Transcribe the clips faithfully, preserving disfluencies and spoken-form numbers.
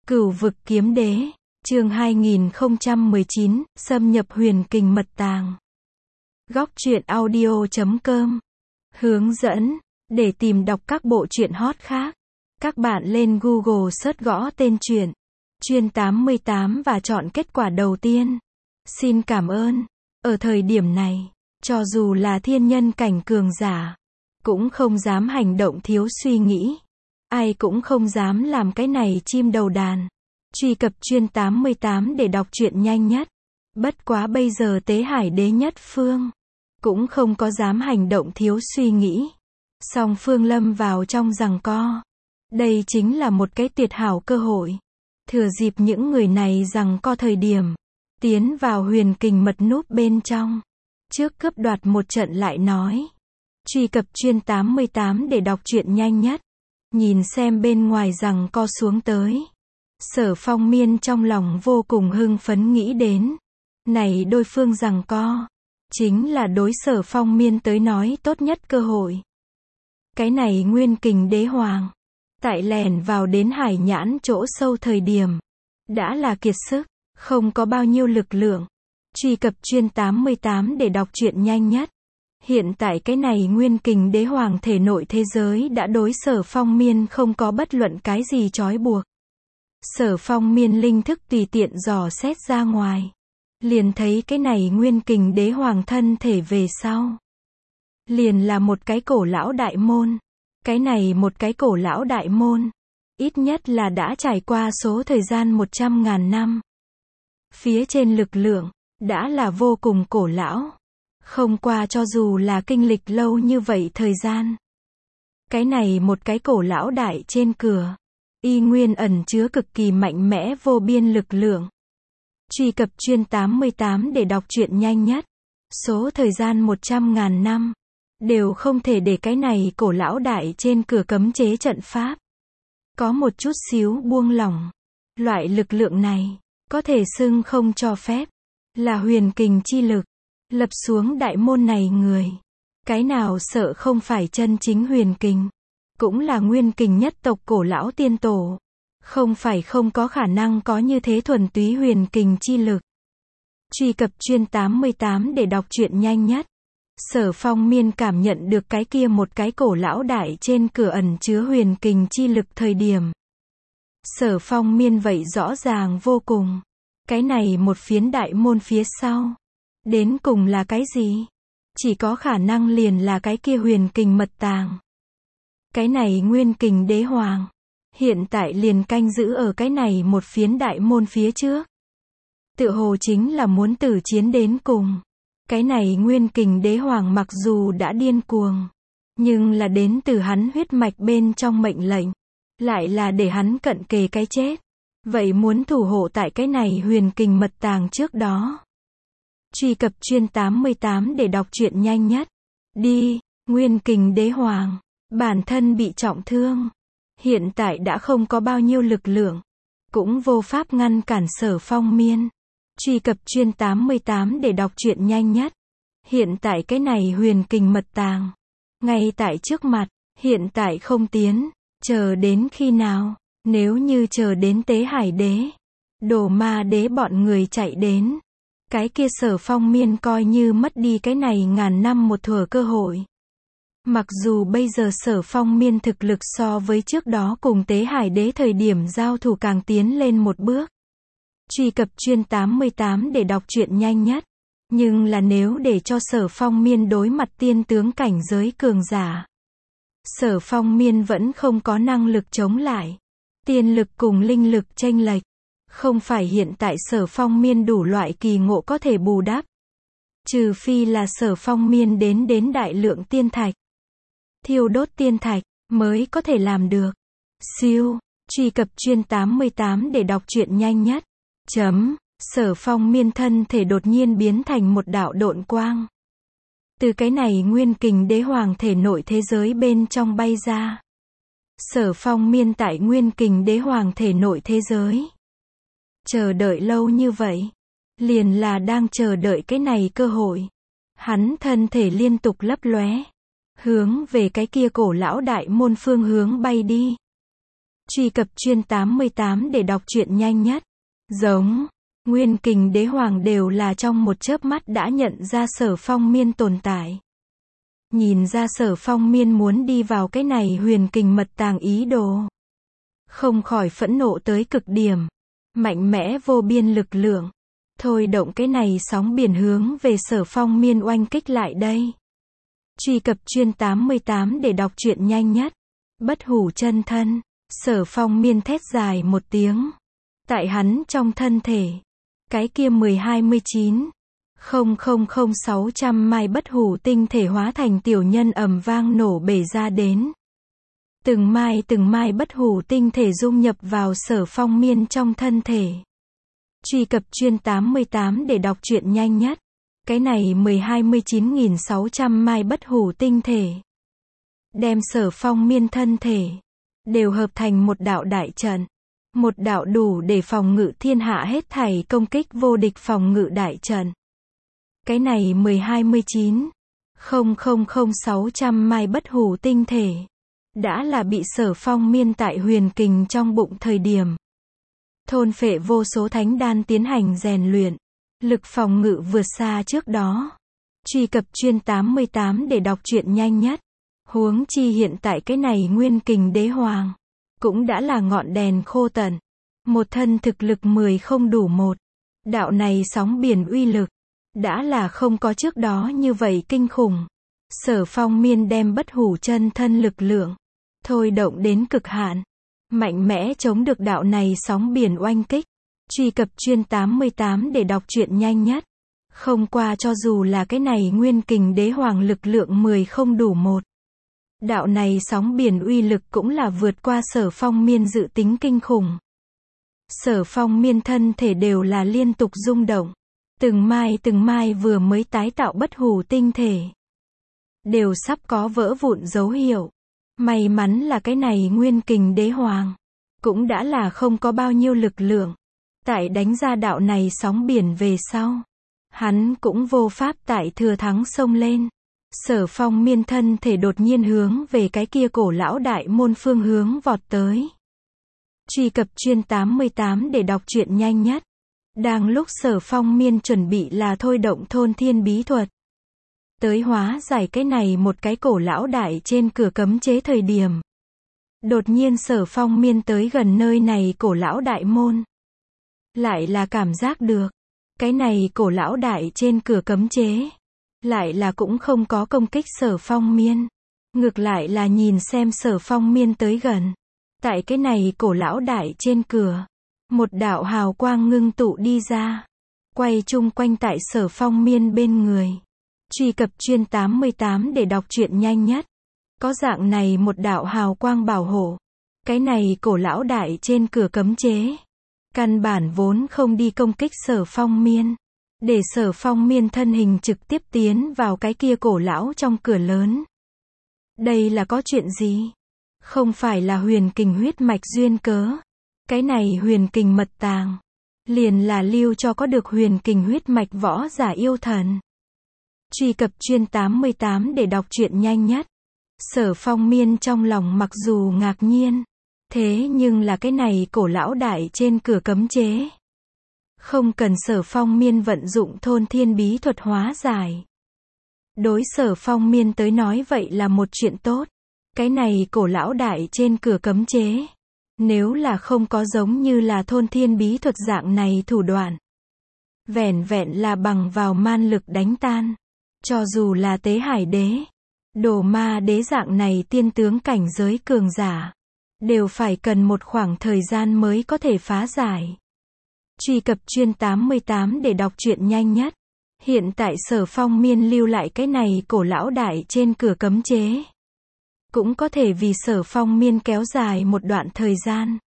Cửu vực kiếm đế, chương hai nghìn không trăm mười chín, xâm nhập huyền kình mật tàng. Góc truyện audio chấm com. Hướng dẫn, để tìm đọc các bộ truyện hot khác, các bạn lên Google search gõ tên truyện, Chuyên tám mươi tám và chọn kết quả đầu tiên. Xin cảm ơn. Ở thời điểm này, cho dù là thiên nhân cảnh cường giả, cũng không dám hành động thiếu suy nghĩ. Ai cũng không dám làm cái này chim đầu đàn. Truy cập Chuyên tám mươi tám để đọc truyện nhanh nhất. Bất quá bây giờ Tế Hải Đế nhất phương cũng không có dám hành động thiếu suy nghĩ. Song phương lâm vào trong giằng co. Đây chính là một cái tuyệt hảo cơ hội. Thừa dịp những người này giằng co thời điểm, tiến vào huyền kình mật núp bên trong. Trước cướp đoạt một trận lại nói. Truy cập Chuyên tám mươi tám để đọc truyện nhanh nhất. Nhìn xem bên ngoài giằng co xuống tới. Sở Phong Miên trong lòng vô cùng hưng phấn nghĩ đến. Này đôi phương giằng co. Chính là đối Sở Phong Miên tới nói tốt nhất cơ hội. Cái này nguyên kình đế hoàng. Tại lẻn vào đến hải nhãn chỗ sâu thời điểm. Đã là kiệt sức. Không có bao nhiêu lực lượng. Truy cập Chuyên tám mươi tám để đọc truyện nhanh nhất. Hiện tại cái này nguyên kình đế hoàng thể nội thế giới đã đối Sở Phong Miên không có bất luận cái gì trói buộc. Sở Phong Miên linh thức tùy tiện dò xét ra ngoài. Liền thấy cái này nguyên kình đế hoàng thân thể về sau. Liền là một cái cổ lão đại môn. Cái này một cái cổ lão đại môn. Ít nhất là đã trải qua số thời gian một trăm ngàn năm. Phía trên lực lượng, đã là vô cùng cổ lão. Không qua cho dù là kinh lịch lâu như vậy thời gian. Cái này một cái cổ lão đại trên cửa. Y nguyên ẩn chứa cực kỳ mạnh mẽ vô biên lực lượng. Truy cập Chuyên tám mươi tám để đọc truyện nhanh nhất. Số thời gian một trăm ngàn năm. Đều không thể để cái này cổ lão đại trên cửa cấm chế trận pháp. Có một chút xíu buông lỏng. Loại lực lượng này, có thể xưng không cho phép. Là huyền kình chi lực. Lập xuống đại môn này người. Cái nào sợ không phải chân chính huyền kình. Cũng là nguyên kình nhất tộc cổ lão tiên tổ. Không phải không có khả năng có như thế thuần túy huyền kình chi lực. Truy cập Chuyên tám mươi tám để đọc truyện nhanh nhất. Sở Phong Miên cảm nhận được cái kia một cái cổ lão đại trên cửa ẩn chứa huyền kình chi lực thời điểm. Sở Phong Miên vậy rõ ràng vô cùng. Cái này một phiến đại môn phía sau. Đến cùng là cái gì? Chỉ có khả năng liền là cái kia huyền kình mật tàng. Cái này nguyên kình đế hoàng. Hiện tại liền canh giữ ở cái này một phiến đại môn phía trước. Tựa hồ chính là muốn tử chiến đến cùng. Cái này nguyên kình đế hoàng mặc dù đã điên cuồng. Nhưng là đến từ hắn huyết mạch bên trong mệnh lệnh. Lại là để hắn cận kề cái chết. Vậy muốn thủ hộ tại cái này huyền kình mật tàng trước đó. Truy cập Chuyên tám mươi tám để đọc truyện nhanh nhất. Đi, nguyên kình đế hoàng. Bản thân bị trọng thương. Hiện tại đã không có bao nhiêu lực lượng. Cũng vô pháp ngăn cản Sở Phong Miên. Truy cập Chuyên tám mươi tám để đọc truyện nhanh nhất. Hiện tại cái này huyền kình mật tàng. Ngay tại trước mặt. Hiện tại không tiến. Chờ đến khi nào? Nếu như chờ đến Tế Hải Đế. Đồ Ma Đế bọn người chạy đến. Cái kia Sở Phong Miên coi như mất đi cái này ngàn năm một thuở cơ hội. Mặc dù bây giờ Sở Phong Miên thực lực so với trước đó cùng Tế Hải Đế thời điểm giao thủ càng tiến lên một bước. Truy cập Chuyên tám mươi tám để đọc truyện nhanh nhất. Nhưng là nếu để cho Sở Phong Miên đối mặt tiên tướng cảnh giới cường giả. Sở Phong Miên vẫn không có năng lực chống lại. Tiên lực cùng linh lực chênh lệch. Không phải hiện tại Sở Phong Miên đủ loại kỳ ngộ có thể bù đắp. Trừ phi là Sở Phong Miên đến đến đại lượng tiên thạch. Thiêu đốt tiên thạch, mới có thể làm được. Siêu, truy cập Chuyên tám mươi tám để đọc truyện nhanh nhất. Chấm, Sở Phong Miên thân thể đột nhiên biến thành một đạo độn quang. Từ cái này nguyên kình đế hoàng thể nội thế giới bên trong bay ra. Sở Phong Miên tại nguyên kình đế hoàng thể nội thế giới. Chờ đợi lâu như vậy. Liền là đang chờ đợi cái này cơ hội. Hắn thân thể liên tục lấp lóe. Hướng về cái kia cổ lão đại môn phương hướng bay đi. Truy cập chuyên tám mươi tám để đọc truyện nhanh nhất. Giống, Nguyên Kình Đế Hoàng đều là trong một chớp mắt đã nhận ra Sở Phong Miên tồn tại. Nhìn ra Sở Phong Miên muốn đi vào cái này huyền kình mật tàng ý đồ. Không khỏi phẫn nộ tới cực điểm. Mạnh mẽ vô biên lực lượng. Thôi động cái này sóng biển hướng về Sở Phong Miên oanh kích lại đây. Truy cập chuyên tám mươi tám để đọc truyện nhanh nhất. Bất hủ chân thân. Sở Phong Miên thét dài một tiếng. Tại hắn trong thân thể. Cái kia mười hai mươi chín không không không sáu trăm mai bất hủ tinh thể hóa thành tiểu nhân ầm vang nổ bể ra đến. Từng mai từng mai bất hủ tinh thể dung nhập vào Sở Phong Miên trong thân thể. Truy cập chuyên tám mươi tám để đọc truyện nhanh nhất. Cái này mười hai mươi chín nghìn sáu trăm mai bất hủ tinh thể. Đem Sở Phong Miên thân thể. Đều hợp thành một đạo đại trận. Một đạo đủ để phòng ngự thiên hạ hết thảy công kích vô địch phòng ngự đại trận. Cái này mười hai mươi chín không không không sáu trăm mai bất hủ tinh thể. Đã là bị Sở Phong Miên tại huyền kình trong bụng thời điểm. Thôn phệ vô số thánh đan tiến hành rèn luyện. Lực phòng ngự vượt xa trước đó. Truy cập chuyên tám mươi tám để đọc truyện nhanh nhất. Huống chi hiện tại cái này Nguyên Kình Đế Hoàng. Cũng đã là ngọn đèn khô tận. Một thân thực lực mười không đủ một. Đạo này sóng biển uy lực. Đã là không có trước đó như vậy kinh khủng. Sở Phong Miên đem bất hủ chân thân lực lượng. Thôi động đến cực hạn. Mạnh mẽ chống được đạo này sóng biển oanh kích. Truy cập chuyên tám mươi tám để đọc truyện nhanh nhất. Không qua cho dù là cái này Nguyên Kình Đế Hoàng lực lượng mười không đủ một. Đạo này sóng biển uy lực cũng là vượt qua Sở Phong Miên dự tính kinh khủng. Sở Phong Miên thân thể đều là liên tục rung động. Từng mai từng mai vừa mới tái tạo bất hủ tinh thể. Đều sắp có vỡ vụn dấu hiệu. May mắn là cái này Nguyên Kình Đế Hoàng. Cũng đã là không có bao nhiêu lực lượng. Tại đánh ra đạo này sóng biển về sau. Hắn cũng vô pháp tại thừa thắng xông lên. Sở Phong Miên thân thể đột nhiên hướng về cái kia cổ lão đại môn phương hướng vọt tới. Truy cập chuyên tám mươi tám để đọc truyện nhanh nhất. Đang lúc Sở Phong Miên chuẩn bị là thôi động thôn thiên bí thuật. Tới hóa giải cái này một cái cổ lão đại trên cửa cấm chế thời điểm. Đột nhiên Sở Phong Miên tới gần nơi này cổ lão đại môn. Lại là cảm giác được. Cái này cổ lão đại trên cửa cấm chế. Lại là cũng không có công kích Sở Phong Miên. Ngược lại là nhìn xem Sở Phong Miên tới gần. Tại cái này cổ lão đại trên cửa. Một đạo hào quang ngưng tụ đi ra. Quay chung quanh tại Sở Phong Miên bên người. Truy cập chuyên tám mươi tám để đọc truyện nhanh nhất. Có dạng này một đạo hào quang bảo hộ. Cái này cổ lão đại trên cửa cấm chế. Căn bản vốn không đi công kích Sở Phong Miên. Để Sở Phong Miên thân hình trực tiếp tiến vào cái kia cổ lão trong cửa lớn. Đây là có chuyện gì? Không phải là huyền kình huyết mạch duyên cớ. Cái này huyền kình mật tàng. Liền là lưu cho có được huyền kình huyết mạch võ giả yêu thần. Truy cập chuyên tám mươi tám để đọc truyện nhanh nhất. Sở Phong Miên trong lòng mặc dù ngạc nhiên. Thế nhưng là cái này cổ lão đại trên cửa cấm chế. Không cần Sở Phong Miên vận dụng thôn thiên bí thuật hóa giải. Đối Sở Phong Miên tới nói vậy là một chuyện tốt. Cái này cổ lão đại trên cửa cấm chế. Nếu là không có giống như là thôn thiên bí thuật dạng này thủ đoạn. Vẻn vẹn là bằng vào man lực đánh tan. Cho dù là Tế Hải Đế. Đồ Ma Đế dạng này tiên tướng cảnh giới cường giả. Đều phải cần một khoảng thời gian mới có thể phá giải. Truy cập chuyên tám mươi tám để đọc truyện nhanh nhất. Hiện tại Sở Phong Miên lưu lại cái này cổ lão đại trên cửa cấm chế. Cũng có thể vì Sở Phong Miên kéo dài một đoạn thời gian.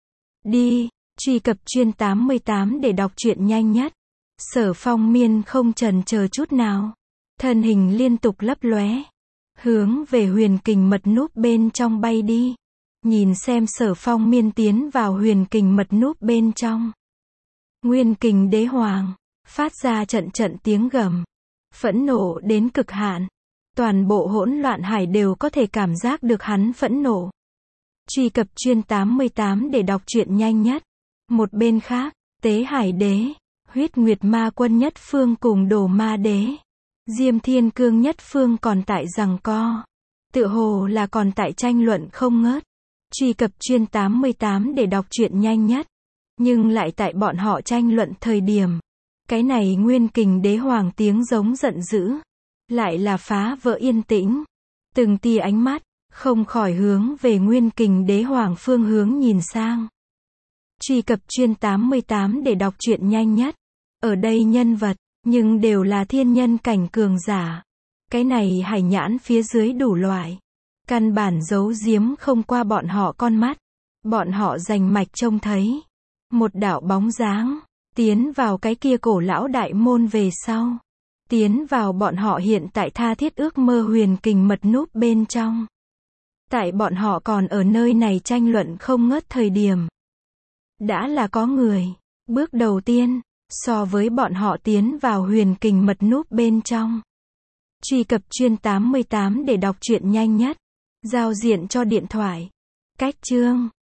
Đi, truy cập chuyên tám mươi tám để đọc truyện nhanh nhất. Sở Phong Miên không chần chờ chút nào. Thân hình liên tục lấp lóe. Hướng về huyền kình mật núp bên trong bay đi. Nhìn xem Sở Phong Miên tiến vào huyền kình mật núp bên trong. Nguyên Kình Đế Hoàng. Phát ra trận trận tiếng gầm. Phẫn nộ đến cực hạn. Toàn bộ hỗn loạn hải đều có thể cảm giác được hắn phẫn nộ. Truy cập chuyên tám mươi tám để đọc truyện nhanh nhất. Một bên khác, Tế Hải Đế, Huyết Nguyệt Ma Quân nhất phương cùng Đồ Ma Đế, Diêm Thiên Cương nhất phương còn tại giằng co. Tựa hồ là còn tại tranh luận không ngớt. Truy cập chuyên tám mươi tám để đọc truyện nhanh nhất. Nhưng lại tại bọn họ tranh luận thời điểm, cái này Nguyên Kình Đế Hoàng tiếng giống giận dữ, lại là phá vỡ yên tĩnh. Từng tia ánh mắt, không khỏi hướng về Nguyên Kình Đế Hoàng phương hướng nhìn sang. Truy cập chuyên tám mươi tám để đọc truyện nhanh nhất. Ở đây nhân vật, nhưng đều là thiên nhân cảnh cường giả. Cái này hải nhãn phía dưới đủ loại. Căn bản giấu giếm không qua bọn họ con mắt. Bọn họ rành mạch trông thấy một đạo bóng dáng, tiến vào cái kia cổ lão đại môn về sau. Tiến vào bọn họ hiện tại tha thiết ước mơ huyền kình mật núp bên trong. Tại bọn họ còn ở nơi này tranh luận không ngớt thời điểm. Đã là có người, bước đầu tiên, so với bọn họ tiến vào huyền kình mật núp bên trong. Truy cập chuyên tám mươi tám để đọc truyện nhanh nhất. Giao diện cho điện thoại. Cách chương